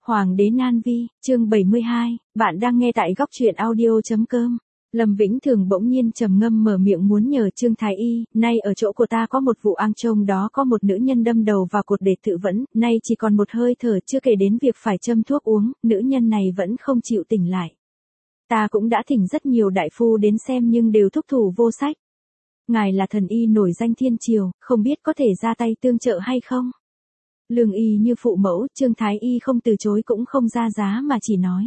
Hoàng đế Nan Vi, chương 72, bạn đang nghe tại góc truyện audio.com. Lâm Vĩnh Thường bỗng nhiên trầm ngâm mở miệng muốn nhờ Trương Thái Y, nay ở chỗ của ta có một vụ ang trông đó có một nữ nhân đâm đầu vào cột để tự vẫn, nay chỉ còn một hơi thở chưa kể đến việc phải châm thuốc uống, nữ nhân này vẫn không chịu tỉnh lại. Ta cũng đã thỉnh rất nhiều đại phu đến xem nhưng đều thúc thủ vô sách. Ngài là thần y nổi danh thiên triều, không biết có thể ra tay tương trợ hay không? Lương y như phụ mẫu, Trương Thái Y không từ chối cũng không ra giá mà chỉ nói.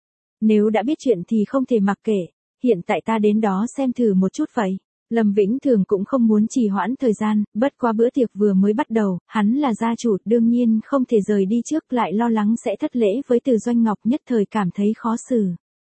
Nếu đã biết chuyện thì không thể mặc kệ, hiện tại ta đến đó xem thử một chút vậy. Lâm Vĩnh Thường cũng không muốn trì hoãn thời gian, bất quá bữa tiệc vừa mới bắt đầu, hắn là gia chủ, đương nhiên không thể rời đi trước, lại lo lắng sẽ thất lễ với Từ Doanh Ngọc, nhất thời cảm thấy khó xử.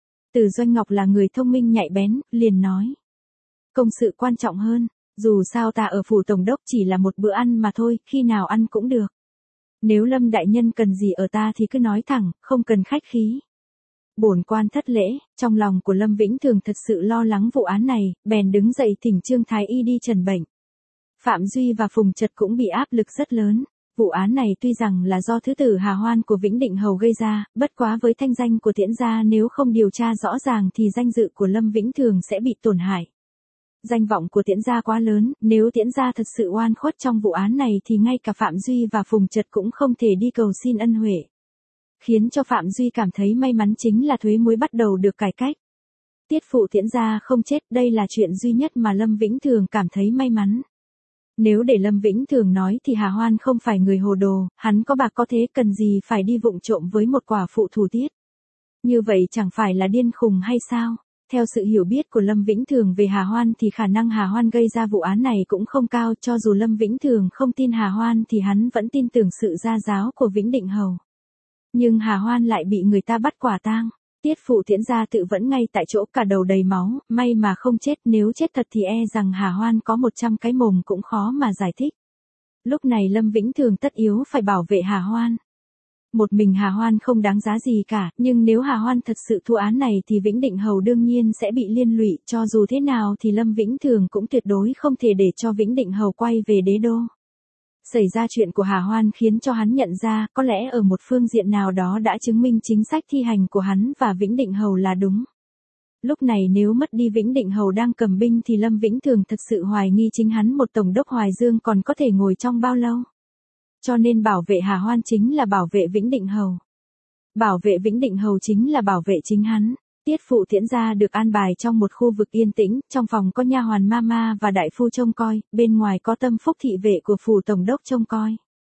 Từ Doanh Ngọc là người thông minh nhạy bén, liền nói. Công sự quan trọng hơn, dù sao ta ở phủ tổng đốc chỉ là một bữa ăn mà thôi, khi nào ăn cũng được. Nếu Lâm đại nhân cần gì ở ta thì cứ nói thẳng, không cần khách khí. Bổn quan thất lễ, trong lòng của Lâm Vĩnh Thường thật sự lo lắng vụ án này, bèn đứng dậy thỉnh Trương Thái Y đi trần bệnh. Phạm Duy và Phùng Trật cũng bị áp lực rất lớn. Vụ án này tuy rằng là do thứ tử Hà Hoan của Vĩnh Định Hầu gây ra, bất quá với thanh danh của Tiễn gia nếu không điều tra rõ ràng thì danh dự của Lâm Vĩnh Thường sẽ bị tổn hại. Danh vọng của Tiễn gia quá lớn, nếu Tiễn gia thật sự oan khuất trong vụ án này thì ngay cả Phạm Duy và Phùng Trật cũng không thể đi cầu xin ân huệ. Khiến cho Phạm Duy cảm thấy may mắn chính là thuế muối bắt đầu được cải cách. Tiết phụ Tiễn gia không chết, đây là chuyện duy nhất mà Lâm Vĩnh Thường cảm thấy may mắn. Nếu để Lâm Vĩnh Thường nói thì Hà Hoan không phải người hồ đồ, hắn có bạc có thế cần gì phải đi vụng trộm với một quả phụ thủ tiết. Như vậy chẳng phải là điên khùng hay sao? Theo sự hiểu biết của Lâm Vĩnh Thường về Hà Hoan thì khả năng Hà Hoan gây ra vụ án này cũng không cao, cho dù Lâm Vĩnh Thường không tin Hà Hoan thì hắn vẫn tin tưởng sự gia giáo của Vĩnh Định Hầu. Nhưng Hà Hoan lại bị người ta bắt quả tang. Tiết phụ Tiễn gia tự vẫn ngay tại chỗ, cả đầu đầy máu, may mà không chết, nếu chết thật thì e rằng Hà Hoan có 100 cái mồm cũng khó mà giải thích. Lúc này Lâm Vĩnh Thường tất yếu phải bảo vệ Hà Hoan. Một mình Hà Hoan không đáng giá gì cả, nhưng nếu Hà Hoan thật sự thua án này thì Vĩnh Định Hầu đương nhiên sẽ bị liên lụy, cho dù thế nào thì Lâm Vĩnh Thường cũng tuyệt đối không thể để cho Vĩnh Định Hầu quay về đế đô. Xảy ra chuyện của Hà Hoan khiến cho hắn nhận ra, có lẽ ở một phương diện nào đó đã chứng minh chính sách thi hành của hắn và Vĩnh Định Hầu là đúng. Lúc này nếu mất đi Vĩnh Định Hầu đang cầm binh thì Lâm Vĩnh Thường thật sự hoài nghi chính hắn một tổng đốc Hoài Dương còn có thể ngồi trong bao lâu. Cho nên bảo vệ Hà Hoan chính là bảo vệ Vĩnh Định Hầu. Bảo vệ Vĩnh Định Hầu chính là bảo vệ chính hắn. Tiết phụ Tiễn gia được an bài trong một khu vực yên tĩnh, trong phòng có nha hoàn Mama và đại phu trông coi, bên ngoài có Tâm Phúc thị vệ của phủ tổng đốc trông coi.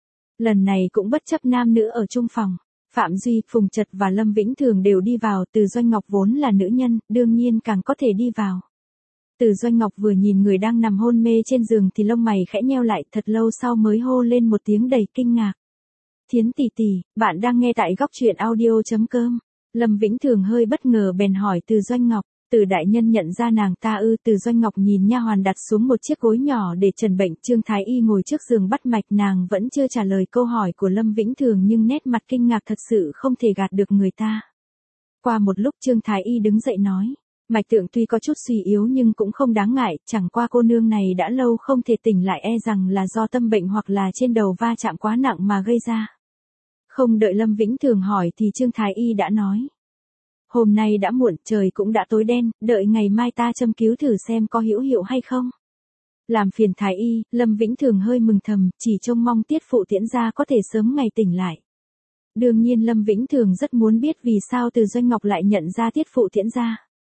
Lần này cũng bất chấp nam nữ ở chung phòng, Phạm Duy, Phùng Trật và Lâm Vĩnh Thường đều đi vào, Từ Doanh Ngọc vốn là nữ nhân, đương nhiên càng có thể đi vào. Từ Doanh Ngọc vừa nhìn người đang nằm hôn mê trên giường thì lông mày khẽ nheo lại, thật lâu sau mới hô lên một tiếng đầy kinh ngạc. Thiến tỷ tỷ, bạn đang nghe tại góc truyện audio.com. Lâm Vĩnh Thường hơi bất ngờ bèn hỏi Từ Doanh Ngọc, Từ đại nhân nhận ra nàng ta ư? Từ Doanh Ngọc nhìn nha hoàn đặt xuống một chiếc gối nhỏ để trần bệnh, Trương Thái Y ngồi trước giường bắt mạch, nàng vẫn chưa trả lời câu hỏi của Lâm Vĩnh Thường nhưng nét mặt kinh ngạc thật sự không thể gạt được người ta. Qua một lúc Trương Thái Y đứng dậy nói, mạch tượng tuy có chút suy yếu nhưng cũng không đáng ngại, chẳng qua cô nương này đã lâu không thể tỉnh lại, e rằng là do tâm bệnh hoặc là trên đầu va chạm quá nặng mà gây ra. Không đợi Lâm Vĩnh Thường hỏi thì Trương Thái Y đã nói. Hôm nay đã muộn, trời cũng đã tối đen, đợi ngày mai ta châm cứu thử xem có hữu hiệu hay không. Làm phiền Thái Y, Lâm Vĩnh Thường hơi mừng thầm, chỉ trông mong Tiết phụ Tiễn gia có thể sớm ngày tỉnh lại. Đương nhiên Lâm Vĩnh Thường rất muốn biết vì sao Từ Doanh Ngọc lại nhận ra Tiết phụ Tiễn gia.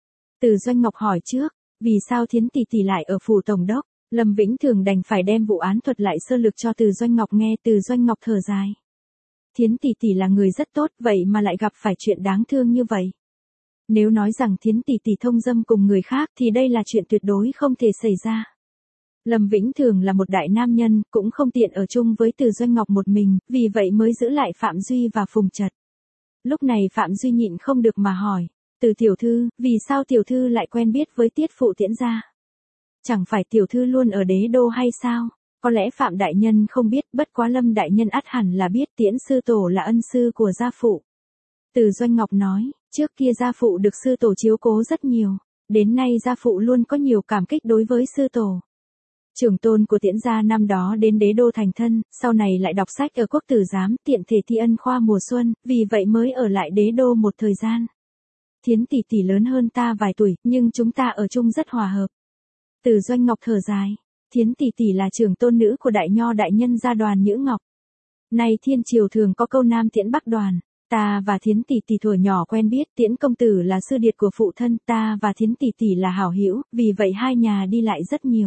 Từ Doanh Ngọc hỏi trước, vì sao Thiến tỷ tỷ lại ở phủ tổng đốc? Lâm Vĩnh Thường đành phải đem vụ án thuật lại sơ lược cho Từ Doanh Ngọc nghe. Từ Doanh Ngọc thở dài. Thiến tỷ tỷ là người rất tốt, vậy mà lại gặp phải chuyện đáng thương như vậy. Nếu nói rằng Thiến tỷ tỷ thông dâm cùng người khác thì đây là chuyện tuyệt đối không thể xảy ra. Lâm Vĩnh Thường là một đại nam nhân, cũng không tiện ở chung với Từ Doanh Ngọc một mình, vì vậy mới giữ lại Phạm Duy và Phùng Trật. Lúc này Phạm Duy nhịn không được mà hỏi, Từ tiểu thư, vì sao tiểu thư lại quen biết với Tiết phụ Tiễn gia? Chẳng phải tiểu thư luôn ở đế đô hay sao? Có lẽ Phạm đại nhân không biết, bất quá Lâm đại nhân ắt hẳn là biết, Tiễn sư tổ là ân sư của gia phụ. Từ Doanh Ngọc nói, trước kia gia phụ được sư tổ chiếu cố rất nhiều, đến nay gia phụ luôn có nhiều cảm kích đối với sư tổ. Trưởng tôn của Tiễn gia năm đó đến đế đô thành thân, sau này lại đọc sách ở quốc tử giám, tiện thể thi ân khoa mùa xuân, vì vậy mới ở lại đế đô một thời gian. Thiến tỷ tỷ lớn hơn ta vài tuổi, nhưng chúng ta ở chung rất hòa hợp. Từ Doanh Ngọc thở dài, Thiến tỷ tỷ là trưởng tôn nữ của đại nho đại nhân gia Đoàn Nhữ Ngọc. Nay thiên triều thường có câu nam tiễn bắc đoàn. Ta và Thiến tỷ tỷ thuở nhỏ quen biết, Tiễn công tử là sư điệt của phụ thân, ta và Thiến tỷ tỷ là hảo hữu, vì vậy hai nhà đi lại rất nhiều.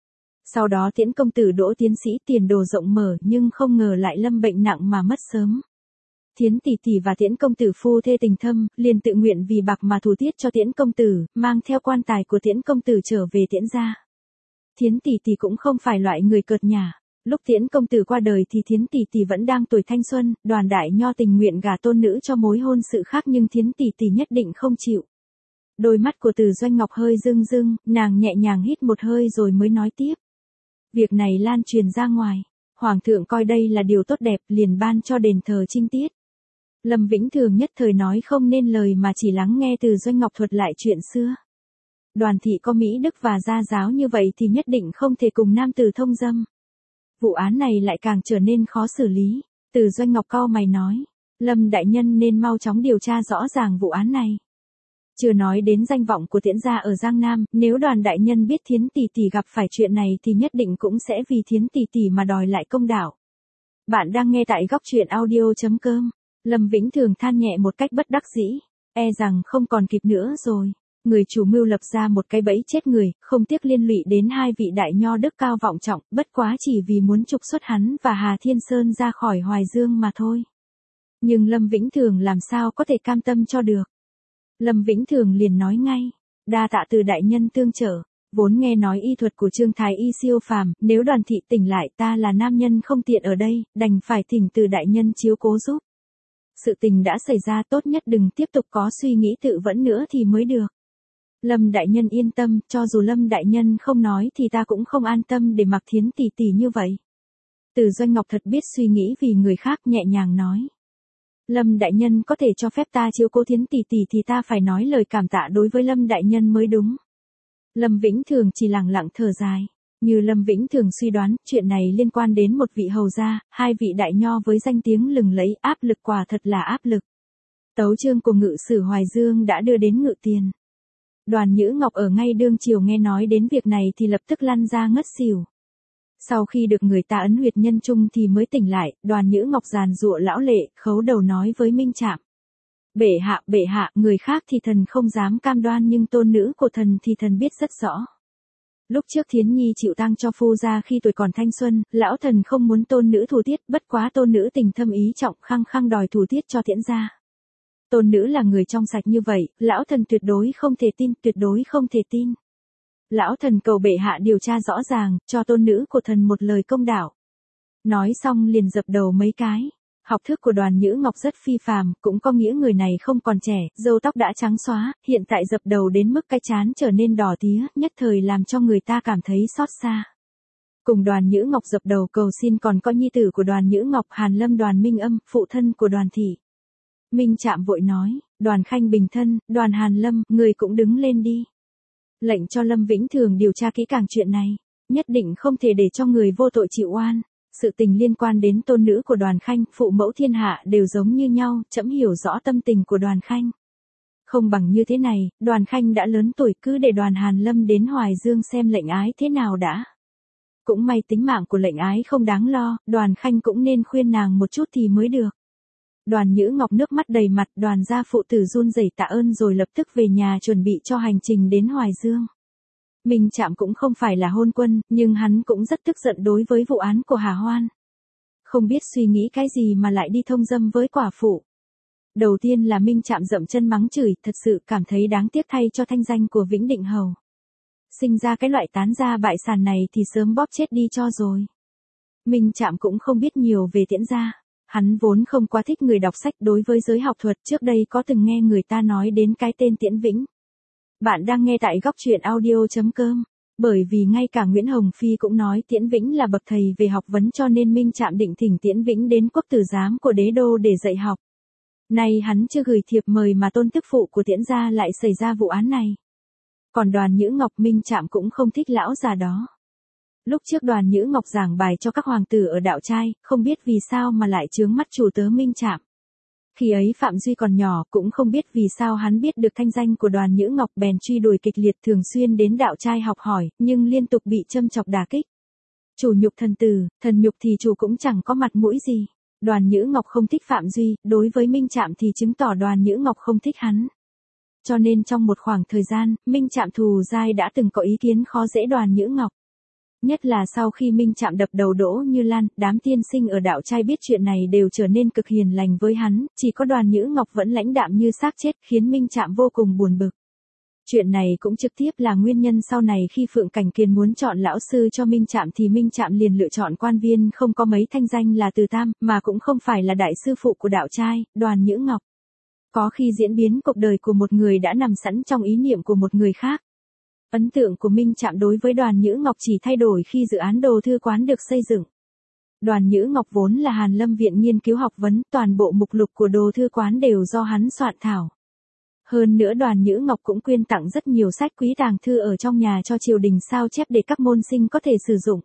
Sau đó Tiễn công tử đỗ tiến sĩ, tiền đồ rộng mở, nhưng không ngờ lại lâm bệnh nặng mà mất sớm. Thiến tỷ tỷ và Tiễn công tử phu thê tình thâm, liền tự nguyện vì bạc mà thủ tiết cho Tiễn công tử, mang theo quan tài của Tiễn công tử trở về Tiễn gia. Thiến tỷ tỷ cũng không phải loại người cợt nhả. Lúc Tiễn công tử qua đời thì Thiến tỷ tỷ vẫn đang tuổi thanh xuân, Đoàn đại nho tình nguyện gả tôn nữ cho mối hôn sự khác, nhưng Thiến tỷ tỷ nhất định không chịu. Đôi mắt của Từ Doanh Ngọc hơi rưng rưng, nàng nhẹ nhàng hít một hơi rồi mới nói tiếp. Việc này lan truyền ra ngoài, Hoàng thượng coi đây là điều tốt đẹp, liền ban cho đền thờ trinh tiết. Lâm Vĩnh Thường nhất thời nói không nên lời mà chỉ lắng nghe Từ Doanh Ngọc thuật lại chuyện xưa. Đoàn thị có mỹ đức và gia giáo như vậy thì nhất định không thể cùng nam tử thông dâm. Vụ án này lại càng trở nên khó xử lý. Từ Doanh Ngọc cau mày nói, Lâm đại nhân nên mau chóng điều tra rõ ràng vụ án này. Chưa nói đến danh vọng của Tiễn gia ở Giang Nam, nếu Đoàn đại nhân biết Thiến tỷ tỷ gặp phải chuyện này thì nhất định cũng sẽ vì Thiến tỷ tỷ mà đòi lại công đạo. Bạn đang nghe tại góc truyện audio.com. Lâm Vĩnh Thường than nhẹ một cách bất đắc dĩ, e rằng không còn kịp nữa rồi. Người chủ mưu lập ra một cái bẫy chết người, không tiếc liên lụy đến hai vị đại nho đức cao vọng trọng, bất quá chỉ vì muốn trục xuất hắn và Hà Thiên Sơn ra khỏi Hoài Dương mà thôi. Nhưng Lâm Vĩnh Thường làm sao có thể cam tâm cho được. Lâm Vĩnh Thường liền nói ngay, đa tạ Từ đại nhân tương trợ, vốn nghe nói y thuật của Trương Thái y siêu phàm, nếu Đoàn thị tỉnh lại ta là nam nhân không tiện ở đây, đành phải thỉnh Từ đại nhân chiếu cố giúp. Sự tình đã xảy ra, tốt nhất đừng tiếp tục có suy nghĩ tự vẫn nữa thì mới được. Lâm đại nhân yên tâm, cho dù Lâm đại nhân không nói thì ta cũng không an tâm để mặc Thiến tỷ tỷ như vậy. Từ Doanh Ngọc thật biết suy nghĩ vì người khác, nhẹ nhàng nói. Lâm đại nhân có thể cho phép ta chiếu cố Thiến tỷ tỷ thì ta phải nói lời cảm tạ đối với Lâm đại nhân mới đúng. Lâm Vĩnh Thường chỉ lặng lặng thở dài. Như Lâm Vĩnh Thường suy đoán, chuyện này liên quan đến một vị hầu gia, hai vị đại nho với danh tiếng lừng lẫy, áp lực quả thật là áp lực. Tấu chương của ngự sử Hoài Dương đã đưa đến Ngự Tiền. Đoàn Nhữ Ngọc ở ngay đương triều nghe nói đến việc này thì lập tức lăn ra ngất xỉu. Sau khi được người ta ấn huyệt nhân trung thì mới tỉnh lại, Đoàn Nhữ Ngọc giàn giụa lão lệ, khấu đầu nói với Minh Trạm. Bệ hạ, người khác thì thần không dám cam đoan nhưng tôn nữ của thần thì thần biết rất rõ. Lúc trước Thiến Nhi chịu tang cho phu gia khi tuổi còn thanh xuân, lão thần không muốn tôn nữ thủ tiết, bất quá tôn nữ tình thâm ý trọng, khăng khăng đòi thủ tiết cho Tiễn gia. Tôn nữ là người trong sạch như vậy, lão thần tuyệt đối không thể tin, tuyệt đối không thể tin. Lão thần cầu bệ hạ điều tra rõ ràng, cho tôn nữ của thần một lời công đạo. Nói xong liền dập đầu mấy cái. Học thức của Đoàn Nhữ Ngọc rất phi phàm, cũng có nghĩa người này không còn trẻ, râu tóc đã trắng xóa, hiện tại dập đầu đến mức cái trán trở nên đỏ tía, nhất thời làm cho người ta cảm thấy xót xa. Cùng Đoàn Nhữ Ngọc dập đầu cầu xin còn có nhi tử của Đoàn Nhữ Ngọc, Hàn Lâm Đoàn Minh Âm, phụ thân của Đoàn thị. Minh Trạm vội nói, Đoàn Khanh bình thân, Đoàn Hàn Lâm, người cũng đứng lên đi. Lệnh cho Lâm Vĩnh Thường điều tra kỹ càng chuyện này, nhất định không thể để cho người vô tội chịu oan. Sự tình liên quan đến tôn nữ của Đoàn Khanh, phụ mẫu thiên hạ đều giống như nhau, trẫm hiểu rõ tâm tình của Đoàn Khanh. Không bằng như thế này, Đoàn Khanh đã lớn tuổi, cứ để Đoàn Hàn Lâm đến Hoài Dương xem lệnh ái thế nào đã. Cũng may tính mạng của lệnh ái không đáng lo, Đoàn Khanh cũng nên khuyên nàng một chút thì mới được. Đoàn Nhữ Ngọc nước mắt đầy mặt, Đoàn gia phụ tử run rẩy tạ ơn rồi lập tức về nhà chuẩn bị cho hành trình đến Hoài Dương. Minh Trạm cũng không phải là hôn quân, nhưng hắn cũng rất tức giận đối với vụ án của Hà Hoan. Không biết suy nghĩ cái gì mà lại đi thông dâm với quả phụ. Đầu tiên là Minh Trạm dậm chân mắng chửi, thật sự cảm thấy đáng tiếc thay cho thanh danh của Vĩnh Định Hầu. Sinh ra cái loại tán gia bại sản này thì sớm bóp chết đi cho rồi. Minh Trạm cũng không biết nhiều về Tiễn gia. Hắn vốn không quá thích người đọc sách, đối với giới học thuật, trước đây có từng nghe người ta nói đến cái tên Tiễn Vĩnh. Bạn đang nghe tại góc truyện audio.com. Bởi vì ngay cả Nguyễn Hồng Phi cũng nói Tiễn Vĩnh là bậc thầy về học vấn cho nên Minh Trạm định thỉnh Tiễn Vĩnh đến quốc tử giám của đế đô để dạy học. Nay hắn chưa gửi thiệp mời mà tôn tức phụ của Tiễn gia lại xảy ra vụ án này. Còn Đoàn Nhữ Ngọc, Minh Trạm cũng không thích lão già đó. Lúc trước Đoàn Nhữ Ngọc giảng bài cho các hoàng tử ở đạo trai, không biết vì sao mà lại chướng mắt chủ tớ Minh Trạm. Khi ấy Phạm Duy còn nhỏ, cũng không biết vì sao hắn biết được thanh danh của Đoàn Nhữ Ngọc bèn truy đuổi kịch liệt, thường xuyên đến đạo trai học hỏi, nhưng liên tục bị châm chọc đả kích. Chủ nhục thần tử, thần nhục thì chủ cũng chẳng có mặt mũi gì. Đoàn Nhữ Ngọc không thích Phạm Duy, đối với Minh Trạm thì chứng tỏ Đoàn Nhữ Ngọc không thích hắn. Cho nên trong một khoảng thời gian, Minh Trạm thù dai đã từng có ý kiến khó dễ Đoàn Nhữ Ngọc. Nhất là sau khi Minh Trạm đập đầu Đỗ Như Lan, đám tiên sinh ở đạo trai biết chuyện này đều trở nên cực hiền lành với hắn, chỉ có Đoàn Nhữ Ngọc vẫn lãnh đạm như xác chết, khiến Minh Trạm vô cùng buồn bực. Chuyện này cũng trực tiếp là nguyên nhân sau này khi Phượng Cảnh Kiền muốn chọn lão sư cho Minh Trạm thì Minh Trạm liền lựa chọn quan viên không có mấy thanh danh là Từ Tam, mà cũng không phải là đại sư phụ của đạo trai, Đoàn Nhữ Ngọc. Có khi diễn biến cuộc đời của một người đã nằm sẵn trong ý niệm của một người khác. Ấn tượng của Minh Trạm đối với Đoàn Nhữ Ngọc chỉ thay đổi khi dự án Đồ Thư Quán được xây dựng. Đoàn Nhữ Ngọc vốn là Hàn Lâm Viện nghiên cứu học vấn, toàn bộ mục lục của Đồ Thư Quán đều do hắn soạn thảo. Hơn nữa Đoàn Nhữ Ngọc cũng quyên tặng rất nhiều sách quý tàng thư ở trong nhà cho triều đình sao chép để các môn sinh có thể sử dụng.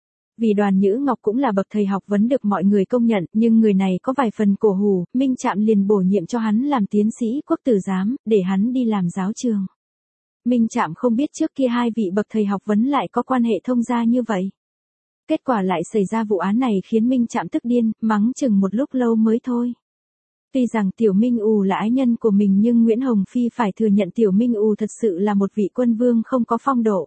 Vì Đoàn Nhữ Ngọc cũng là bậc thầy học vấn được mọi người công nhận, nhưng người này có vài phần cổ hủ, Minh Trạm liền bổ nhiệm cho hắn làm tiến sĩ quốc tử giám, để hắn đi làm giáo trường. Minh Trạm không biết trước kia hai vị bậc thầy học vấn lại có quan hệ thông gia như vậy. Kết quả lại xảy ra vụ án này khiến Minh Trạm tức điên, mắng chừng một lúc lâu mới thôi. Tuy rằng Tiểu Minh Ù là ái nhân của mình nhưng Nguyễn Hồng Phi phải thừa nhận Tiểu Minh Ù thật sự là một vị quân vương không có phong độ.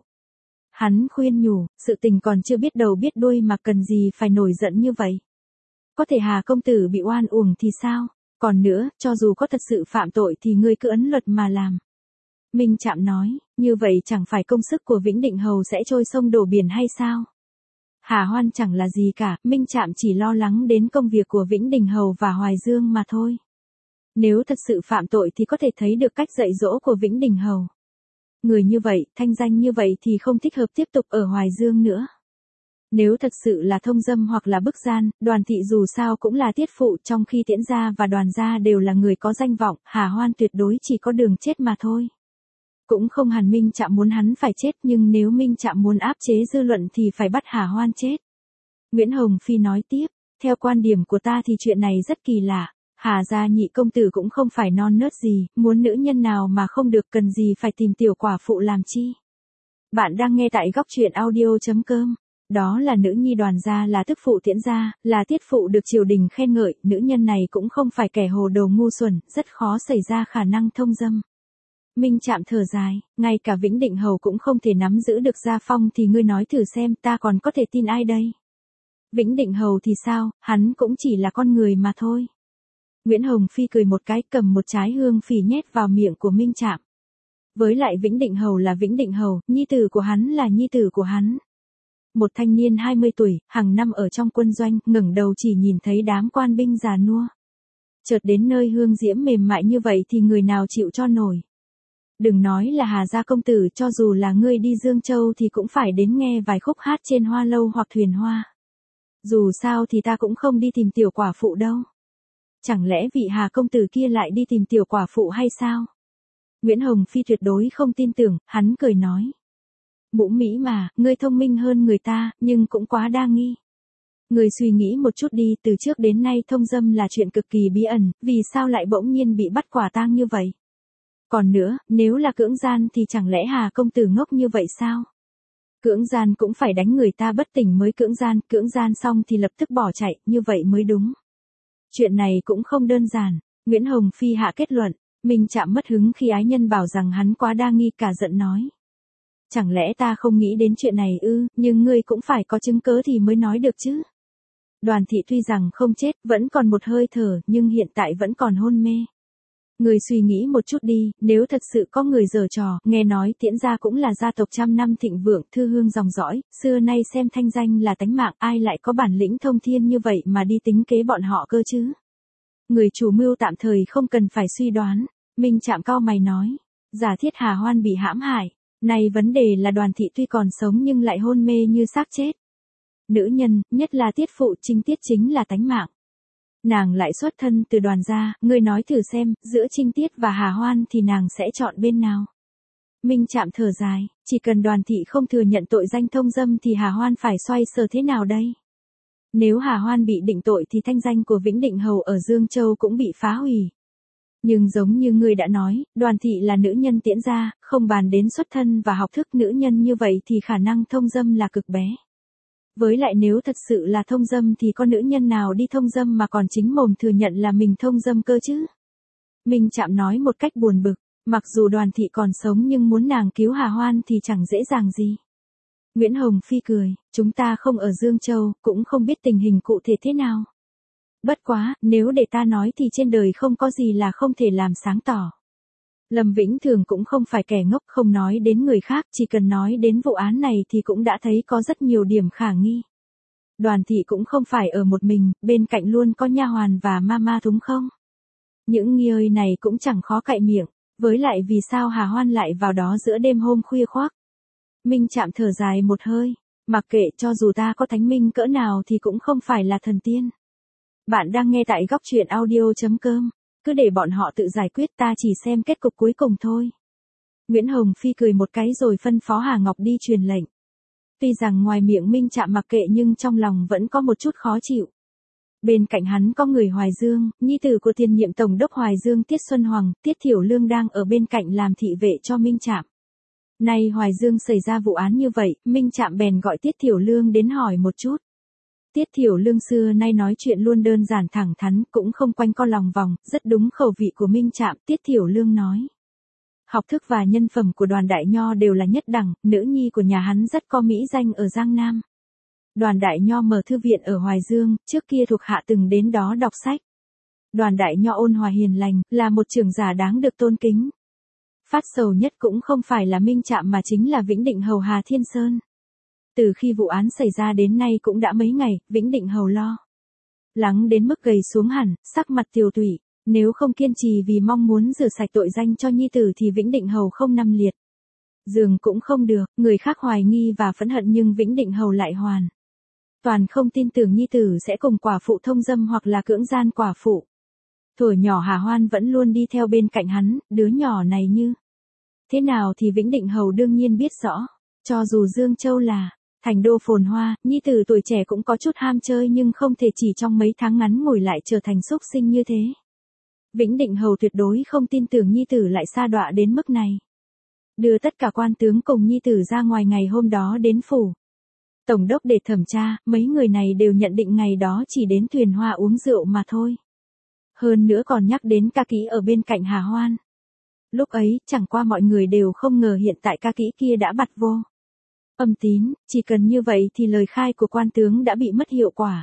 Hắn khuyên nhủ, sự tình còn chưa biết đầu biết đuôi mà cần gì phải nổi giận như vậy. Có thể Hà công tử bị oan uổng thì sao? Còn nữa, cho dù có thật sự phạm tội thì ngươi cứ ấn luật mà làm. Minh Trạm nói, như vậy chẳng phải công sức của Vĩnh Định Hầu sẽ trôi sông đổ biển hay sao? Hà Hoan chẳng là gì cả, Minh Trạm chỉ lo lắng đến công việc của Vĩnh Đình Hầu và Hoài Dương mà thôi. Nếu thật sự phạm tội thì có thể thấy được cách dạy dỗ của Vĩnh Đình Hầu. Người như vậy, thanh danh như vậy thì không thích hợp tiếp tục ở Hoài Dương nữa. Nếu thật sự là thông dâm hoặc là bức gian, Đoàn thị dù sao cũng là tiết phụ, trong khi Tiễn gia và Đoàn gia đều là người có danh vọng, Hà Hoan tuyệt đối chỉ có đường chết mà thôi. Cũng không hẳn Minh Trạm muốn hắn phải chết, nhưng nếu Minh Trạm muốn áp chế dư luận thì phải bắt Hà Hoan chết. Nguyễn Hồng Phi nói tiếp, theo quan điểm của ta thì chuyện này rất kỳ lạ. Hà gia nhị công tử cũng không phải non nớt gì, muốn nữ nhân nào mà không được, cần gì phải tìm tiểu quả phụ làm chi. Bạn đang nghe tại góc truyện audio.com. Đó là nữ nhi Đoàn gia, là tức phụ Tiễn gia, là tiết phụ được triều đình khen ngợi, nữ nhân này cũng không phải kẻ hồ đồ ngu xuẩn, rất khó xảy ra khả năng thông dâm. Minh Trạm thở dài, ngay cả Vĩnh Định Hầu cũng không thể nắm giữ được gia phong thì ngươi nói thử xem, ta còn có thể tin ai đây? Vĩnh Định Hầu thì sao, hắn cũng chỉ là con người mà thôi. Nguyễn Hồng Phi cười một cái, cầm một trái hương phỉ nhét vào miệng của Minh Trạm. Với lại Vĩnh Định Hầu là Vĩnh Định Hầu, nhi tử của hắn là nhi tử của hắn. Một thanh niên 20 tuổi, hàng năm ở trong quân doanh, ngẩng đầu chỉ nhìn thấy đám quan binh già nua. Chợt đến nơi hương diễm mềm mại như vậy thì người nào chịu cho nổi. Đừng nói là Hà gia công tử, cho dù là ngươi đi Dương Châu thì cũng phải đến nghe vài khúc hát trên hoa lâu hoặc thuyền hoa. Dù sao thì ta cũng không đi tìm tiểu quả phụ đâu. Chẳng lẽ vị Hà công tử kia lại đi tìm tiểu quả phụ hay sao? Nguyễn Hồng Phi tuyệt đối không tin tưởng, hắn cười nói. Mũ Mỹ mà, ngươi thông minh hơn người ta, nhưng cũng quá đa nghi. Ngươi suy nghĩ một chút đi, từ trước đến nay thông dâm là chuyện cực kỳ bí ẩn, vì sao lại bỗng nhiên bị bắt quả tang như vậy? Còn nữa, nếu là cưỡng gian thì chẳng lẽ Hà công tử ngốc như vậy sao? Cưỡng gian cũng phải đánh người ta bất tỉnh mới cưỡng gian xong thì lập tức bỏ chạy, như vậy mới đúng. Chuyện này cũng không đơn giản, Nguyễn Hồng Phi hạ kết luận, Minh Trạm mất hứng khi ái nhân bảo rằng hắn quá đa nghi, cả giận nói. Chẳng lẽ ta không nghĩ đến chuyện này ư, nhưng ngươi cũng phải có chứng cớ thì mới nói được chứ. Đoàn thị tuy rằng không chết, vẫn còn một hơi thở, nhưng hiện tại vẫn còn hôn mê. Người suy nghĩ một chút đi, nếu thật sự có người giở trò, nghe nói Tiễn gia cũng là gia tộc trăm năm thịnh vượng, thư hương dòng dõi, xưa nay xem thanh danh là tánh mạng, ai lại có bản lĩnh thông thiên như vậy mà đi tính kế bọn họ cơ chứ? Người chủ mưu tạm thời không cần phải suy đoán. Minh Trạm cau mày nói, giả thiết Hà Hoan bị hãm hại, này vấn đề là Đoàn thị tuy còn sống nhưng lại hôn mê như xác chết. Nữ nhân, nhất là tiết phụ Trinh Tiết chính là tánh mạng. Nàng lại xuất thân từ Đoàn gia, ngươi nói thử xem, giữa Trinh Tiết và Hà Hoan thì nàng sẽ chọn bên nào? Minh Trạm thở dài, chỉ cần Đoàn Thị không thừa nhận tội danh thông dâm thì Hà Hoan phải xoay sở thế nào đây? Nếu Hà Hoan bị định tội thì thanh danh của Vĩnh Định Hầu ở Dương Châu cũng bị phá hủy. Nhưng giống như ngươi đã nói, Đoàn Thị là nữ nhân tiễn gia, không bàn đến xuất thân và học thức nữ nhân như vậy thì khả năng thông dâm là cực bé. Với lại nếu thật sự là thông dâm thì có nữ nhân nào đi thông dâm mà còn chính mồm thừa nhận là mình thông dâm cơ chứ? Minh Trạm nói một cách buồn bực, mặc dù Đoàn Thị còn sống nhưng muốn nàng cứu Hà Hoan thì chẳng dễ dàng gì. Nguyễn Hồng Phi cười, chúng ta không ở Dương Châu, cũng không biết tình hình cụ thể thế nào. Bất quá, nếu để ta nói thì trên đời không có gì là không thể làm sáng tỏ. Lâm Vĩnh Thường cũng không phải kẻ ngốc, không nói đến người khác, chỉ cần nói đến vụ án này thì cũng đã thấy có rất nhiều điểm khả nghi. Đoàn Thị cũng không phải ở một mình, bên cạnh luôn có nha hoàn và mama đúng không? Những nghi ơi này cũng chẳng khó cậy miệng, với lại vì sao Hà Hoan lại vào đó giữa đêm hôm khuya khoác? Minh Trạm thở dài một hơi, mặc kệ cho dù ta có thánh minh cỡ nào thì cũng không phải là thần tiên. Bạn đang nghe tại góc truyện audio.com, cứ để bọn họ tự giải quyết, ta chỉ xem kết cục cuối cùng thôi. Nguyễn Hồng Phi cười một cái rồi phân phó Hà Ngọc đi truyền lệnh. Tuy rằng ngoài miệng Minh Trạm mặc kệ nhưng trong lòng vẫn có một chút khó chịu. Bên cạnh hắn có người Hoài Dương, nhi tử của tiền nhiệm tổng đốc Hoài Dương Tiết Xuân Hoàng, Tiết Thiểu Lương đang ở bên cạnh làm thị vệ cho Minh Trạm. Nay Hoài Dương xảy ra vụ án như vậy, Minh Trạm bèn gọi Tiết Thiểu Lương đến hỏi một chút. Tiết Thiểu Lương xưa nay nói chuyện luôn đơn giản thẳng thắn, cũng không quanh co lòng vòng, rất đúng khẩu vị của Minh Trạm. Tiết Thiểu Lương nói, học thức và nhân phẩm của Đoàn Đại Nho đều là nhất đẳng, nữ nhi của nhà hắn rất có mỹ danh ở Giang Nam. Đoàn Đại Nho mở thư viện ở Hoài Dương, trước kia thuộc hạ từng đến đó đọc sách. Đoàn Đại Nho ôn hòa hiền lành, là một trưởng giả đáng được tôn kính. Phát sầu nhất cũng không phải là Minh Trạm mà chính là Vĩnh Định Hầu Hà Thiên Sơn. Từ khi vụ án xảy ra đến nay cũng đã mấy ngày, Vĩnh Định Hầu lo lắng đến mức gầy xuống hẳn, sắc mặt tiều tụy. Nếu không kiên trì vì mong muốn rửa sạch tội danh cho nhi tử thì Vĩnh Định Hầu không nằm liệt giường cũng không được. Người khác hoài nghi và phẫn hận nhưng Vĩnh Định Hầu lại hoàn toàn không tin tưởng nhi tử sẽ cùng quả phụ thông dâm hoặc là cưỡng gian quả phụ. Thuở nhỏ Hà Hoan vẫn luôn đi theo bên cạnh hắn, đứa nhỏ này như thế nào thì Vĩnh Định Hầu đương nhiên biết rõ. Cho dù Dương Châu là thành đô phồn hoa, nhi tử tuổi trẻ cũng có chút ham chơi nhưng không thể chỉ trong mấy tháng ngắn ngủi lại trở thành súc sinh như thế. Vĩnh Định Hầu tuyệt đối không tin tưởng nhi tử lại sa đọa đến mức này. Đưa tất cả quan tướng cùng nhi tử ra ngoài ngày hôm đó đến phủ tổng đốc để thẩm tra, mấy người này đều nhận định ngày đó chỉ đến thuyền hoa uống rượu mà thôi. Hơn nữa còn nhắc đến ca kỹ ở bên cạnh Hà Hoan. Lúc ấy, chẳng qua mọi người đều không ngờ hiện tại ca kỹ kia đã bặt vô âm tín, chỉ cần như vậy thì lời khai của quan tướng đã bị mất hiệu quả.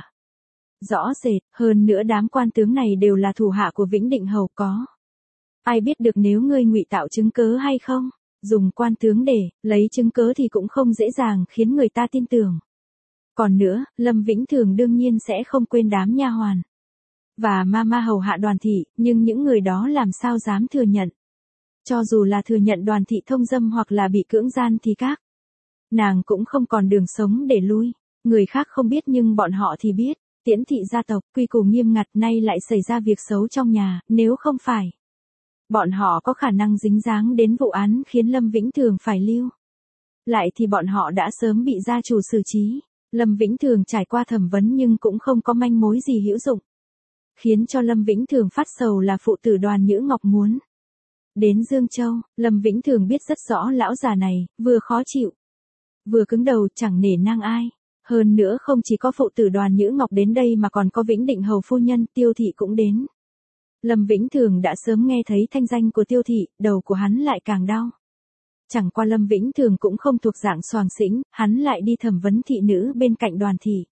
Rõ rệt, hơn nữa đám quan tướng này đều là thủ hạ của Vĩnh Định Hầu, có ai biết được nếu ngươi ngụy tạo chứng cớ hay không? Dùng quan tướng để lấy chứng cớ thì cũng không dễ dàng khiến người ta tin tưởng. Còn nữa, Lâm Vĩnh Thường đương nhiên sẽ không quên đám nha hoàn và mama hầu hạ Đoàn Thị, nhưng những người đó làm sao dám thừa nhận. Cho dù là thừa nhận Đoàn Thị thông dâm hoặc là bị cưỡng gian thì các nàng cũng không còn đường sống để lui. Người khác không biết nhưng bọn họ thì biết. Tiễn thị gia tộc, quy củ nghiêm ngặt, nay lại xảy ra việc xấu trong nhà, nếu không phải bọn họ có khả năng dính dáng đến vụ án khiến Lâm Vĩnh Thường phải lưu lại thì bọn họ đã sớm bị gia chủ xử trí. Lâm Vĩnh Thường trải qua thẩm vấn nhưng cũng không có manh mối gì hữu dụng. Khiến cho Lâm Vĩnh Thường phát sầu là phụ tử Đoàn Nhữ Ngọc muốn đến Dương Châu. Lâm Vĩnh Thường biết rất rõ lão già này, vừa khó chịu, vừa cứng đầu, chẳng nể nang ai. Hơn nữa không chỉ có phụ tử Đoàn Nhữ Ngọc đến đây mà còn có Vĩnh Định Hầu phu nhân, Tiêu Thị cũng đến. Lâm Vĩnh Thường đã sớm nghe thấy thanh danh của Tiêu Thị, đầu của hắn lại càng đau. Chẳng qua Lâm Vĩnh Thường cũng không thuộc dạng xoàng xĩnh, hắn lại đi thẩm vấn thị nữ bên cạnh Đoàn Thị.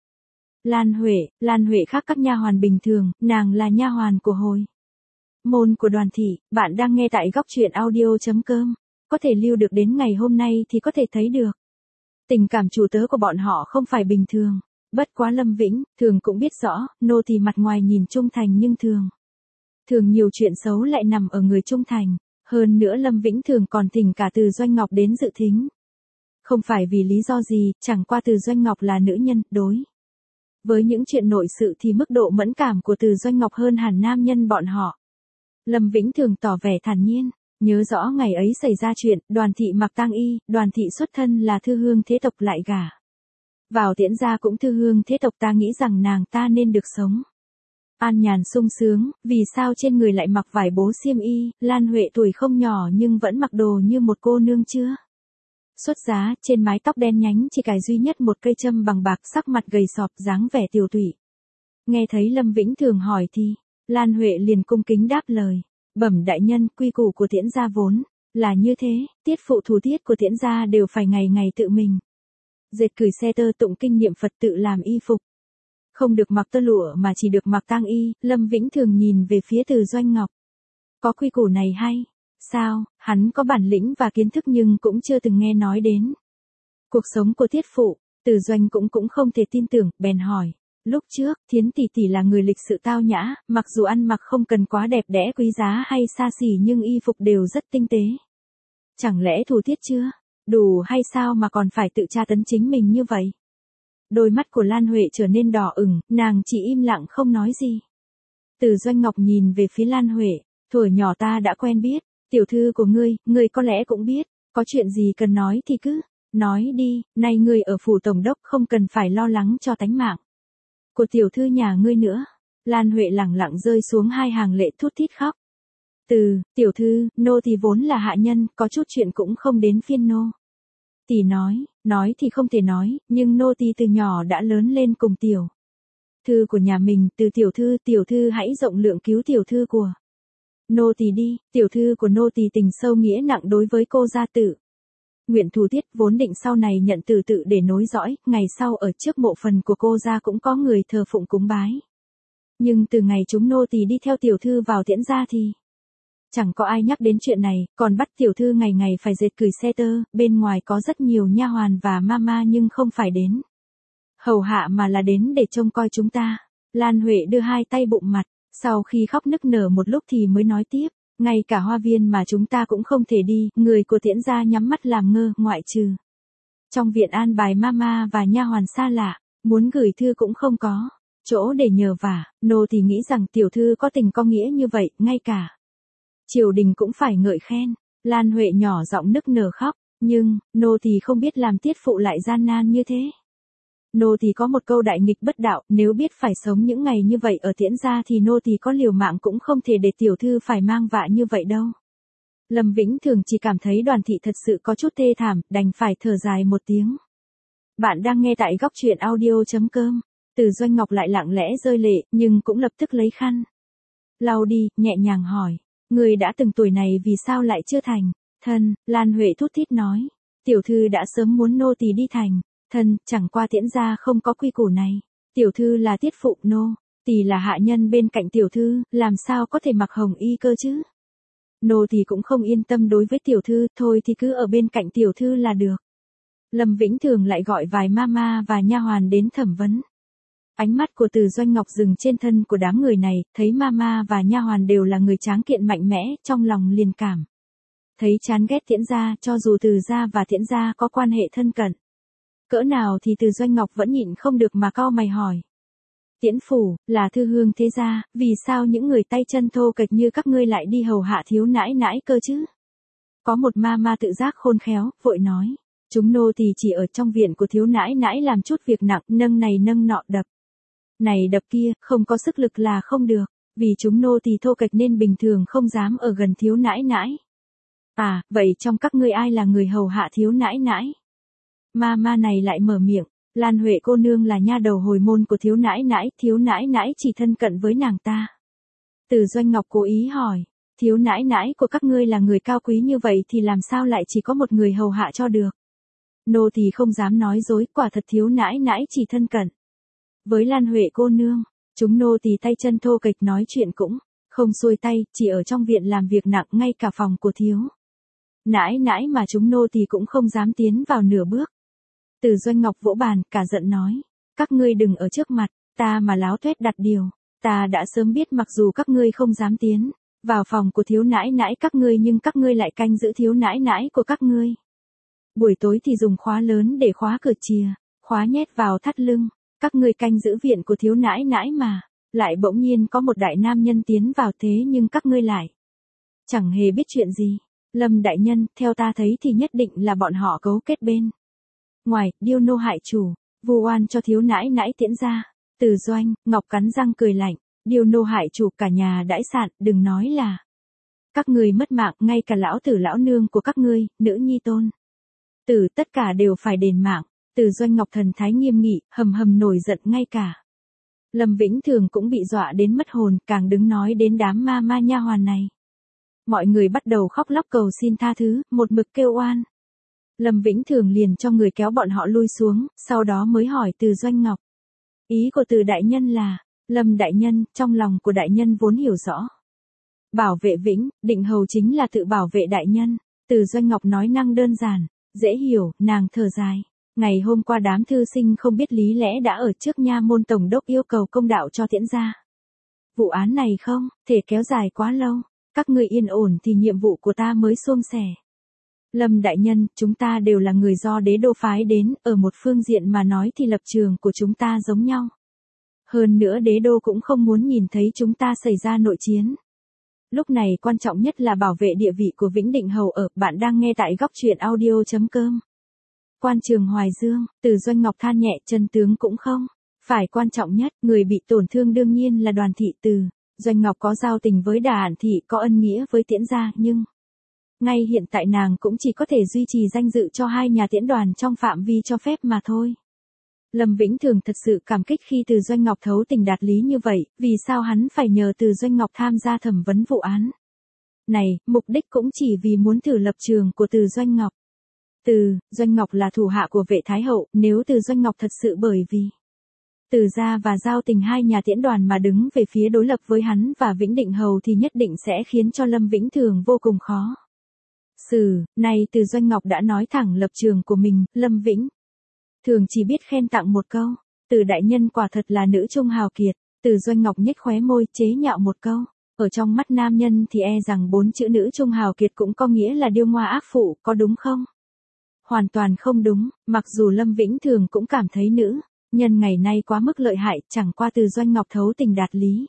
Lan Huệ khác các nha hoàn bình thường, nàng là nha hoàn của hồi môn của Đoàn Thị. Bạn đang nghe tại góc truyện audio.com, có thể lưu được đến ngày hôm nay thì có thể thấy được tình cảm chủ tớ của bọn họ không phải bình thường. Bất quá Lâm Vĩnh Thường cũng biết rõ, nô tỳ mặt ngoài nhìn trung thành nhưng thường nhiều chuyện xấu lại nằm ở người trung thành. Hơn nữa Lâm Vĩnh Thường còn thỉnh cả Từ Doanh Ngọc đến dự thính. Không phải vì lý do gì, chẳng qua Từ Doanh Ngọc là nữ nhân, đối với những chuyện nội sự thì mức độ mẫn cảm của Từ Doanh Ngọc hơn hẳn nam nhân bọn họ. Lâm Vĩnh Thường tỏ vẻ thản nhiên, Nhớ rõ ngày ấy xảy ra chuyện, Đoàn thị mặc tang y, Đoàn thị xuất thân là thư hương thế tộc lại gả vào Tiễn gia cũng thư hương thế tộc, ta nghĩ rằng nàng ta nên được sống an nhàn sung sướng, vì sao trên người lại mặc vải bố xiêm y. Lan Huệ tuổi không nhỏ nhưng vẫn mặc đồ như một cô nương chưa xuất giá, trên mái tóc đen nhánh chỉ cài duy nhất một cây châm bằng bạc, sắc mặt gầy sọp, dáng vẻ tiều tụy. Nghe thấy Lâm Vĩnh Thường hỏi thì Lan Huệ liền cung kính đáp lời, bẩm đại nhân, quy củ của Tiễn gia vốn là như thế, tiết phụ thủ tiết của Tiễn gia đều phải ngày ngày tự mình dệt cửi xe tơ, tụng kinh niệm Phật, tự làm y phục, không được mặc tơ lụa mà chỉ được mặc tang y. Lâm Vĩnh Thường nhìn về phía Từ Doanh Ngọc, có quy củ này hay sao? Hắn có bản lĩnh và kiến thức nhưng cũng chưa từng nghe nói đến cuộc sống của tiết phụ. Từ Doanh cũng không thể tin tưởng, bèn hỏi, lúc trước Thiến tỷ tỷ là người lịch sự tao nhã, mặc dù ăn mặc không cần quá đẹp đẽ quý giá hay xa xỉ nhưng y phục đều rất tinh tế, chẳng lẽ thủ tiết chưa đủ hay sao mà còn phải tự tra tấn chính mình như vậy? Đôi mắt của Lan Huệ trở nên đỏ ửng, nàng chỉ im lặng không nói gì. Từ Doanh Ngọc nhìn về phía Lan Huệ, thuở nhỏ ta đã quen biết, tiểu thư của ngươi có lẽ cũng biết, có chuyện gì cần nói thì cứ nói đi, nay ngươi ở phủ tổng đốc không cần phải lo lắng cho tánh mạng của tiểu thư nhà ngươi nữa. Lan Huệ lẳng lặng rơi xuống hai hàng lệ thút thít khóc. Tiểu thư, nô thì vốn là hạ nhân, có chút chuyện cũng không đến phiên nô. Tỷ nói thì không thể nói, nhưng nô tỳ từ nhỏ đã lớn lên cùng tiểu thư của nhà mình. Từ tiểu thư hãy rộng lượng cứu tiểu thư của nô tỳ đi, tiểu thư của nô tỳ tình sâu nghĩa nặng đối với cô gia tử. Nguyện thủ tiết, vốn định sau này nhận từ tự để nối dõi, ngày sau ở trước mộ phần của cô gia cũng có người thờ phụng cúng bái. Nhưng từ ngày chúng nô tỳ đi theo tiểu thư vào Tiễn gia thì chẳng có ai nhắc đến chuyện này, còn bắt tiểu thư ngày ngày phải dệt cửi xe tơ, bên ngoài có rất nhiều nha hoàn và mama nhưng không phải đến hầu hạ mà là đến để trông coi chúng ta. Lan Huệ đưa hai tay bụng mặt, sau khi khóc nức nở một lúc thì mới nói tiếp, ngay cả hoa viên mà chúng ta cũng không thể đi, người của Tiễn gia nhắm mắt làm ngơ, ngoại trừ trong viện an bài mama và nha hoàn xa lạ, muốn gửi thư cũng không có chỗ để nhờ vả. Nô thì nghĩ rằng tiểu thư có tình có nghĩa như vậy, ngay cả triều đình cũng phải ngợi khen. Lan Huệ nhỏ giọng nức nở khóc, nhưng nô thì không biết làm tiết phụ lại gian nan như thế. Nô thì có một câu đại nghịch bất đạo, nếu biết phải sống những ngày như vậy ở Tiễn gia thì nô thì có liều mạng cũng không thể để tiểu thư phải mang vạ như vậy đâu. Lâm Vĩnh Thường chỉ cảm thấy Đoàn thị thật sự có chút thê thảm, đành phải thở dài một tiếng. Bạn đang nghe tại góc truyện audio.com. Từ Doanh Ngọc lại lặng lẽ rơi lệ, nhưng cũng lập tức lấy khăn lau đi, nhẹ nhàng hỏi, người đã từng tuổi này vì sao lại chưa thành thân? Lan Huệ thút thít nói, tiểu thư đã sớm muốn nô tỳ đi thành thân, chẳng qua Tiễn gia không có quy củ này. Tiểu thư là tiết phụ, nô tỳ là hạ nhân bên cạnh tiểu thư, làm sao có thể mặc hồng y cơ chứ? Nô tỳ cũng không yên tâm đối với tiểu thư, thôi thì cứ ở bên cạnh tiểu thư là được. Lâm Vĩnh Thường lại gọi vài mama và nha hoàn đến thẩm vấn. Ánh mắt của Từ Doanh Ngọc dừng trên thân của đám người này, thấy mama và nha hoàn đều là người tráng kiện mạnh mẽ, trong lòng liền cảm thấy chán ghét Tiễn gia. Cho dù Từ gia và Tiễn gia có quan hệ thân cận cỡ nào thì Từ Doanh Ngọc vẫn nhịn không được mà cau mày hỏi, Tiễn phủ là thư hương thế gia, vì sao những người tay chân thô kệch như các ngươi lại đi hầu hạ thiếu nãi nãi cơ chứ? Có một mama tự giác khôn khéo, vội nói, chúng nô tỳ chỉ ở trong viện của thiếu nãi nãi làm chút việc nặng, nâng này nâng nọ, đập này đập kia, không có sức lực là không được, vì chúng nô tỳ thô kệch nên bình thường không dám ở gần thiếu nãi nãi. À, vậy trong các ngươi ai là người hầu hạ thiếu nãi nãi? Mama này lại mở miệng, Lan Huệ cô nương là nha đầu hồi môn của thiếu nãi nãi chỉ thân cận với nàng ta. Từ Doanh Ngọc cố ý hỏi, thiếu nãi nãi của các ngươi là người cao quý như vậy thì làm sao lại chỉ có một người hầu hạ cho được? Nô thì không dám nói dối, quả thật thiếu nãi nãi chỉ thân cận với Lan Huệ cô nương. Chúng nô tỳ tay chân thô kệch, nói chuyện cũng không xuôi tay, chỉ ở trong viện làm việc nặng, ngay cả phòng của thiếu nãi nãi mà chúng nô tỳ cũng không dám tiến vào nửa bước. Từ Doanh Ngọc vỗ bàn, cả giận nói, các ngươi đừng ở trước mặt ta mà láo tuét đặt điều, ta đã sớm biết mặc dù các ngươi không dám tiến vào phòng của thiếu nãi nãi các ngươi nhưng các ngươi lại canh giữ thiếu nãi nãi của các ngươi. Buổi tối thì dùng khóa lớn để khóa cửa chìa, khóa nhét vào thắt lưng, các ngươi canh giữ viện của thiếu nãi nãi mà, lại bỗng nhiên có một đại nam nhân tiến vào, thế nhưng các ngươi lại chẳng hề biết chuyện gì. Lâm đại nhân, theo ta thấy thì nhất định là bọn họ cấu kết bên ngoài, điêu nô hại chủ, vu oan cho thiếu nãi nãi Tiễn gia. Từ Doanh, Ngọc cắn răng cười lạnh, điêu nô hại chủ cả nhà đãi sạn, đừng nói là các ngươi mất mạng, ngay cả lão tử lão nương của các ngươi, nữ nhi tôn tử tất cả đều phải đền mạng. Từ Doanh Ngọc thần thái nghiêm nghị, hầm hầm nổi giận ngay cả Lâm Vĩnh Thường cũng bị dọa đến mất hồn, càng đứng nói đến đám ma nha hoàn này. Mọi người bắt đầu khóc lóc cầu xin tha thứ, một mực kêu oan. Lâm Vĩnh Thường liền cho người kéo bọn họ lui xuống, sau đó mới hỏi Từ Doanh Ngọc. Ý của Từ đại nhân là, Lâm đại nhân, trong lòng của đại nhân vốn hiểu rõ. Bảo vệ Vĩnh, Định Hầu chính là tự bảo vệ đại nhân. Từ Doanh Ngọc nói năng đơn giản, dễ hiểu, nàng thở dài. Ngày hôm qua đám thư sinh không biết lý lẽ đã ở trước nha môn tổng đốc yêu cầu công đạo cho Tiễn gia. Vụ án này không thể kéo dài quá lâu, các ngươi yên ổn thì nhiệm vụ của ta mới suôn sẻ. Lâm đại nhân, chúng ta đều là người do đế đô phái đến, ở một phương diện mà nói thì lập trường của chúng ta giống nhau. Hơn nữa đế đô cũng không muốn nhìn thấy chúng ta xảy ra nội chiến. Lúc này quan trọng nhất là bảo vệ địa vị của Vĩnh Định Hầu ở, bạn đang nghe tại góc truyện audio.com. Quan trường Hoài Dương, Từ Doanh Ngọc than nhẹ, chân tướng cũng không phải quan trọng nhất, người bị tổn thương đương nhiên là Đoàn thị. Từ Doanh Ngọc có giao tình với Đản thị, có ân nghĩa với Tiễn gia, nhưng ngay hiện tại nàng cũng chỉ có thể duy trì danh dự cho hai nhà Tiễn đoàn trong phạm vi cho phép mà thôi. Lâm Vĩnh Thường thật sự cảm kích khi Từ Doanh Ngọc thấu tình đạt lý như vậy, vì sao hắn phải nhờ Từ Doanh Ngọc tham gia thẩm vấn vụ án này, mục đích cũng chỉ vì muốn thử lập trường của Từ Doanh Ngọc. Từ Doanh Ngọc là thủ hạ của Vệ Thái Hậu, nếu Từ Doanh Ngọc thật sự bởi vì Từ gia và giao tình hai nhà Tiễn đoàn mà đứng về phía đối lập với hắn và Vĩnh Định Hầu thì nhất định sẽ khiến cho Lâm Vĩnh Thường vô cùng khó xử. Này Từ Doanh Ngọc đã nói thẳng lập trường của mình, Lâm Vĩnh Thường chỉ biết khen tặng một câu, Từ đại nhân quả thật là nữ trung hào kiệt. Từ Doanh Ngọc nhếch khóe môi, chế nhạo một câu. Ở trong mắt nam nhân thì e rằng 4 chữ nữ trung hào kiệt cũng có nghĩa là điêu ngoa ác phụ, có đúng không? Hoàn toàn không đúng, mặc dù Lâm Vĩnh Thường cũng cảm thấy nữ nhân ngày nay quá mức lợi hại, chẳng qua Từ Doanh Ngọc thấu tình đạt lý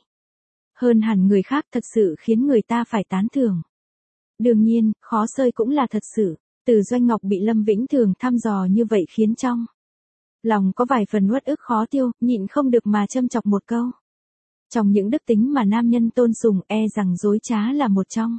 hơn hẳn người khác, thật sự khiến người ta phải tán thưởng. Đương nhiên, khó xơi cũng là thật sự. Từ Doanh Ngọc bị Lâm Vĩnh Thường thăm dò như vậy khiến trong lòng có vài phần uất ức khó tiêu, nhịn không được mà châm chọc một câu. Trong những đức tính mà nam nhân tôn sùng, e rằng dối trá là một trong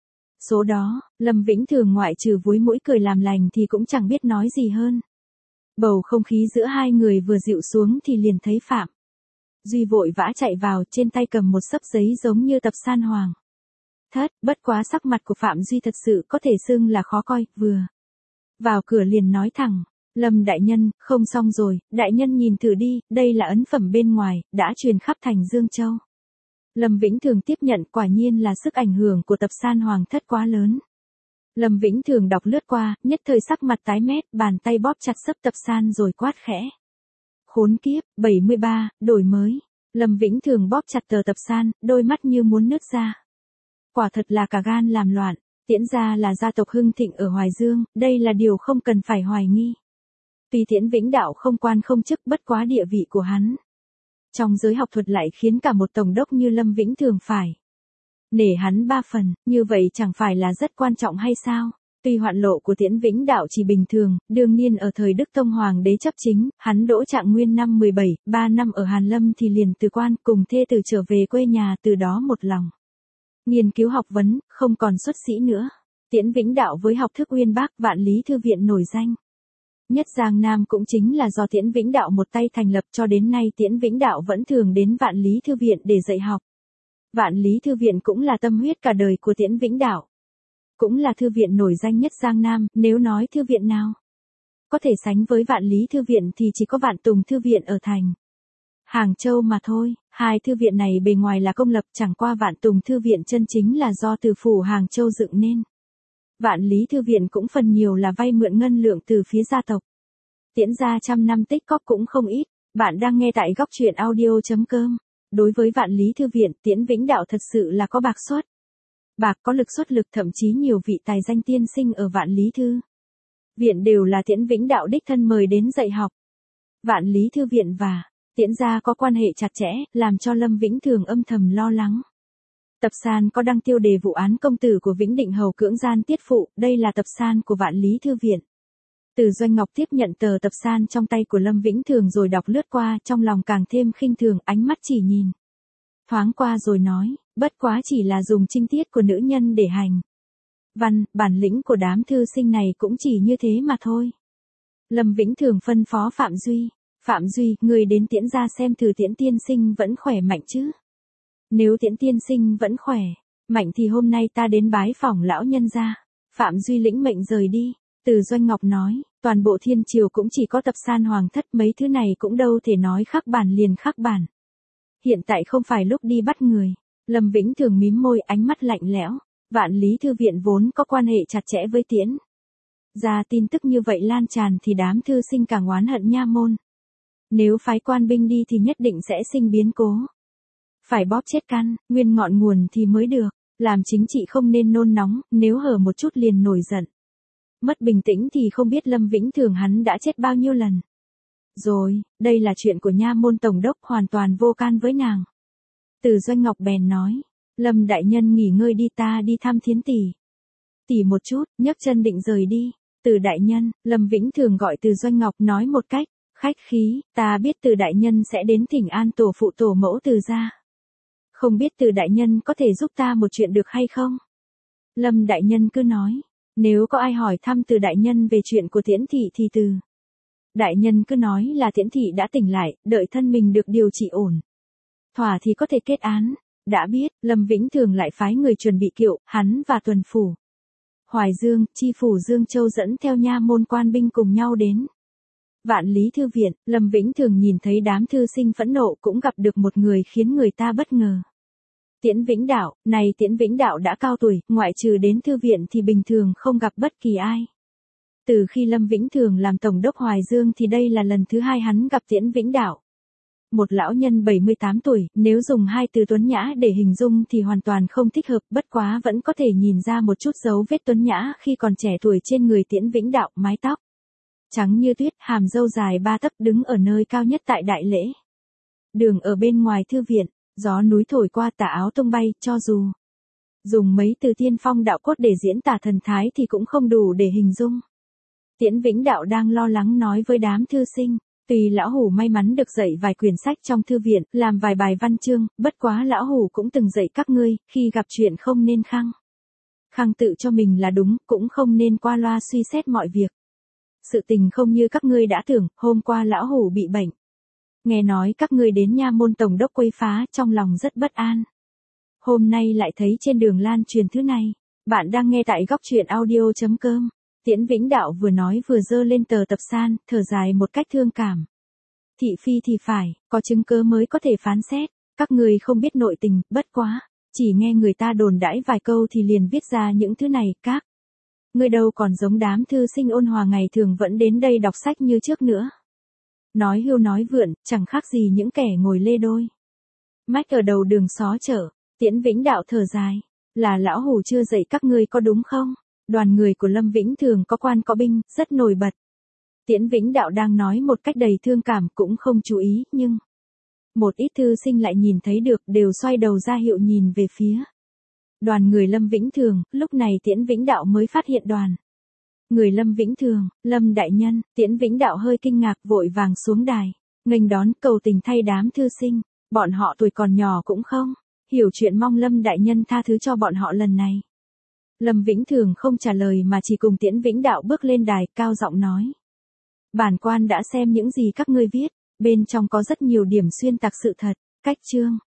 số đó. Lâm Vĩnh Thường ngoại trừ vúi mũi cười làm lành thì cũng chẳng biết nói gì hơn. Bầu không khí giữa hai người vừa dịu xuống thì liền thấy Phạm Duy vội vã chạy vào, trên tay cầm một xấp giấy giống như tập san hoàng thất, bất quá sắc mặt của Phạm Duy thật sự có thể xưng là khó coi, vừa vào cửa liền nói thẳng, Lâm đại nhân, không xong rồi, đại nhân nhìn thử đi, đây là ấn phẩm bên ngoài, đã truyền khắp thành Dương Châu. Lâm Vĩnh Thường tiếp nhận, quả nhiên là sức ảnh hưởng của tập san hoàng thất quá lớn. Lâm Vĩnh Thường đọc lướt qua, nhất thời sắc mặt tái mét, bàn tay bóp chặt xấp tập san rồi quát khẽ. Khốn kiếp, 73, đổi mới. Lâm Vĩnh Thường bóp chặt tờ tập san, đôi mắt như muốn nứt ra. Quả thật là cả gan làm loạn. Tiễn gia là gia tộc hưng thịnh ở Hoài Dương, đây là điều không cần phải hoài nghi. Tuy Tiễn Vĩnh Đạo không quan không chức, bất quá địa vị của hắn trong giới học thuật lại khiến cả một tổng đốc như Lâm Vĩnh Thường phải nể hắn 3 phần, như vậy chẳng phải là rất quan trọng hay sao? Tuy hoạn lộ của Tiễn Vĩnh Đạo chỉ bình thường, đương nhiên ở thời Đức Tông Hoàng đế chấp chính, hắn đỗ trạng nguyên năm 17, 3 năm ở Hàn Lâm thì liền từ quan, cùng thê tử trở về quê nhà, từ đó một lòng nghiên cứu học vấn, không còn xuất sĩ nữa. Tiễn Vĩnh Đạo với học thức uyên bác, Vạn Lý Thư Viện nổi danh nhất Giang Nam cũng chính là do Tiễn Vĩnh Đạo một tay thành lập, cho đến nay Tiễn Vĩnh Đạo vẫn thường đến Vạn Lý Thư Viện để dạy học. Vạn Lý Thư Viện cũng là tâm huyết cả đời của Tiễn Vĩnh Đạo. Cũng là thư viện nổi danh nhất Giang Nam, nếu nói thư viện nào có thể sánh với Vạn Lý Thư Viện thì chỉ có Vạn Tùng Thư Viện ở thành Hàng Châu mà thôi. Hai thư viện này bề ngoài là công lập, chẳng qua Vạn Tùng Thư Viện chân chính là do từ phủ Hàng Châu dựng nên. Vạn Lý Thư Viện cũng phần nhiều là vay mượn ngân lượng từ phía gia tộc. Tiễn gia trăm năm tích cóp cũng không ít. Bạn đang nghe tại góc truyện audio.com. Đối với Vạn Lý Thư Viện, Tiễn Vĩnh Đạo thật sự là có bạc xuất bạc, có lực xuất lực, thậm chí nhiều vị tài danh tiên sinh ở Vạn Lý Thư Viện đều là Tiễn Vĩnh Đạo đích thân mời đến dạy học. Vạn Lý Thư Viện và Tiễn gia có quan hệ chặt chẽ, làm cho Lâm Vĩnh Thường âm thầm lo lắng. Tập san có đăng tiêu đề vụ án công tử của Vĩnh Định Hầu cưỡng gian tiết phụ, đây là tập san của Vạn Lý Thư Viện. Từ Doanh Ngọc tiếp nhận tờ tập san trong tay của Lâm Vĩnh Thường rồi đọc lướt qua, trong lòng càng thêm khinh thường, ánh mắt chỉ nhìn thoáng qua rồi nói, bất quá chỉ là dùng trinh tiết của nữ nhân để hành văn, bản lĩnh của đám thư sinh này cũng chỉ như thế mà thôi. Lâm Vĩnh Thường phân phó Phạm Duy, Phạm Duy, người đến Tiễn ra xem thử Tiễn tiên sinh vẫn khỏe mạnh chứ. Nếu Tiễn tiên sinh vẫn khỏe mạnh thì hôm nay ta đến bái phỏng lão nhân gia. Phạm Duy lĩnh mệnh rời đi. Từ Doanh Ngọc nói, toàn bộ thiên triều cũng chỉ có tập san hoàng thất, mấy thứ này cũng đâu thể nói khắc bản liền khắc bản. Hiện tại không phải lúc đi bắt người. Lâm Vĩnh Thường mím môi, ánh mắt lạnh lẽo. Vạn Lý Thư Viện vốn có quan hệ chặt chẽ với Tiễn ra, tin tức như vậy lan tràn thì đám thư sinh càng oán hận nha môn. Nếu phái quan binh đi thì nhất định sẽ sinh biến cố. Phải bóp chết căn, nguyên ngọn nguồn thì mới được. Làm chính trị không nên nôn nóng, nếu hở một chút liền nổi giận. Mất bình tĩnh thì không biết Lâm Vĩnh Thường hắn đã chết bao nhiêu lần. Rồi, đây là chuyện của nha môn tổng đốc, hoàn toàn vô can với nàng. Từ Doanh Ngọc bèn nói, Lâm đại nhân nghỉ ngơi đi, ta đi thăm Thiến tỷ. Tỷ một chút, nhấc chân định rời đi. Từ đại nhân, Lâm Vĩnh Thường gọi Từ Doanh Ngọc nói một cách khách khí, ta biết Từ đại nhân sẽ đến thỉnh an tổ phụ tổ mẫu Từ gia. Không biết Từ đại nhân có thể giúp ta một chuyện được hay không? Lâm đại nhân cứ nói, nếu có ai hỏi thăm Từ đại nhân về chuyện của Tiễn thị thì Từ đại nhân cứ nói là Tiễn thị đã tỉnh lại, đợi thân mình được điều trị ổn thỏa thì có thể kết án. Đã biết, Lâm Vĩnh Thường lại phái người chuẩn bị kiệu, hắn và tuần phủ Hoài Dương, chi phủ Dương Châu dẫn theo nha môn quan binh cùng nhau đến Vạn Lý Thư Viện. Lâm Vĩnh Thường nhìn thấy đám thư sinh phẫn nộ, cũng gặp được một người khiến người ta bất ngờ. Tiễn Vĩnh Đạo, này Tiễn Vĩnh Đạo đã cao tuổi, ngoại trừ đến thư viện thì bình thường không gặp bất kỳ ai. Từ khi Lâm Vĩnh Thường làm tổng đốc Hoài Dương thì đây là lần thứ hai hắn gặp Tiễn Vĩnh Đạo. Một lão nhân 78 tuổi, nếu dùng hai từ tuấn nhã để hình dung thì hoàn toàn không thích hợp, bất quá vẫn có thể nhìn ra một chút dấu vết tuấn nhã khi còn trẻ tuổi trên người Tiễn Vĩnh Đạo, mái tóc trắng như tuyết, hàm râu dài 3 tấc, đứng ở nơi cao nhất tại đại lễ đường ở bên ngoài thư viện, gió núi thổi qua, tà áo tung bay, cho dù dùng mấy từ tiên phong đạo cốt để diễn tả thần thái thì cũng không đủ để hình dung. Tiễn Vĩnh Đạo đang lo lắng nói với đám thư sinh, tuy lão hủ may mắn được dạy vài quyển sách trong thư viện, làm vài bài văn chương, bất quá lão hủ cũng từng dạy các ngươi, khi gặp chuyện không nên khăng tự cho mình là đúng, cũng không nên qua loa suy xét mọi việc. Sự tình không như các ngươi đã tưởng, hôm qua lão hủ bị bệnh. Nghe nói các ngươi đến nha môn tổng đốc quấy phá, trong lòng rất bất an. Hôm nay lại thấy trên đường lan truyền thứ này. Bạn đang nghe tại góc truyện audio.com. Tiễn Vĩnh Đạo vừa nói vừa giơ lên tờ tập san, thở dài một cách thương cảm. Thị phi thì phải, có chứng cứ mới có thể phán xét. Các ngươi không biết nội tình, bất quá. Chỉ nghe người ta đồn đãi vài câu thì liền viết ra những thứ này, các ngươi đâu còn giống đám thư sinh ôn hòa ngày thường vẫn đến đây đọc sách như trước nữa. Nói hưu nói vượn, chẳng khác gì những kẻ ngồi lê đôi mách ở đầu đường xó chợ. Tiễn Vĩnh Đạo thở dài, là lão hủ chưa dạy các ngươi có đúng không? Đoàn người của Lâm Vĩnh Thường có quan có binh, rất nổi bật. Tiễn Vĩnh Đạo đang nói một cách đầy thương cảm, cũng không chú ý, nhưng một ít thư sinh lại nhìn thấy được, đều xoay đầu ra hiệu nhìn về phía đoàn người Lâm Vĩnh Thường. Lúc này Tiễn Vĩnh Đạo mới phát hiện đoàn người Lâm Vĩnh Thường. Lâm đại nhân. Tiễn Vĩnh Đạo hơi kinh ngạc, vội vàng xuống đài nghênh đón, cầu tình thay đám thư sinh, bọn họ tuổi còn nhỏ cũng không hiểu chuyện, mong Lâm đại nhân tha thứ cho bọn họ lần này. Lâm Vĩnh Thường không trả lời mà chỉ cùng Tiễn Vĩnh Đạo bước lên đài, cao giọng nói, bản quan đã xem những gì các ngươi viết, bên trong có rất nhiều điểm xuyên tạc sự thật. Cách chương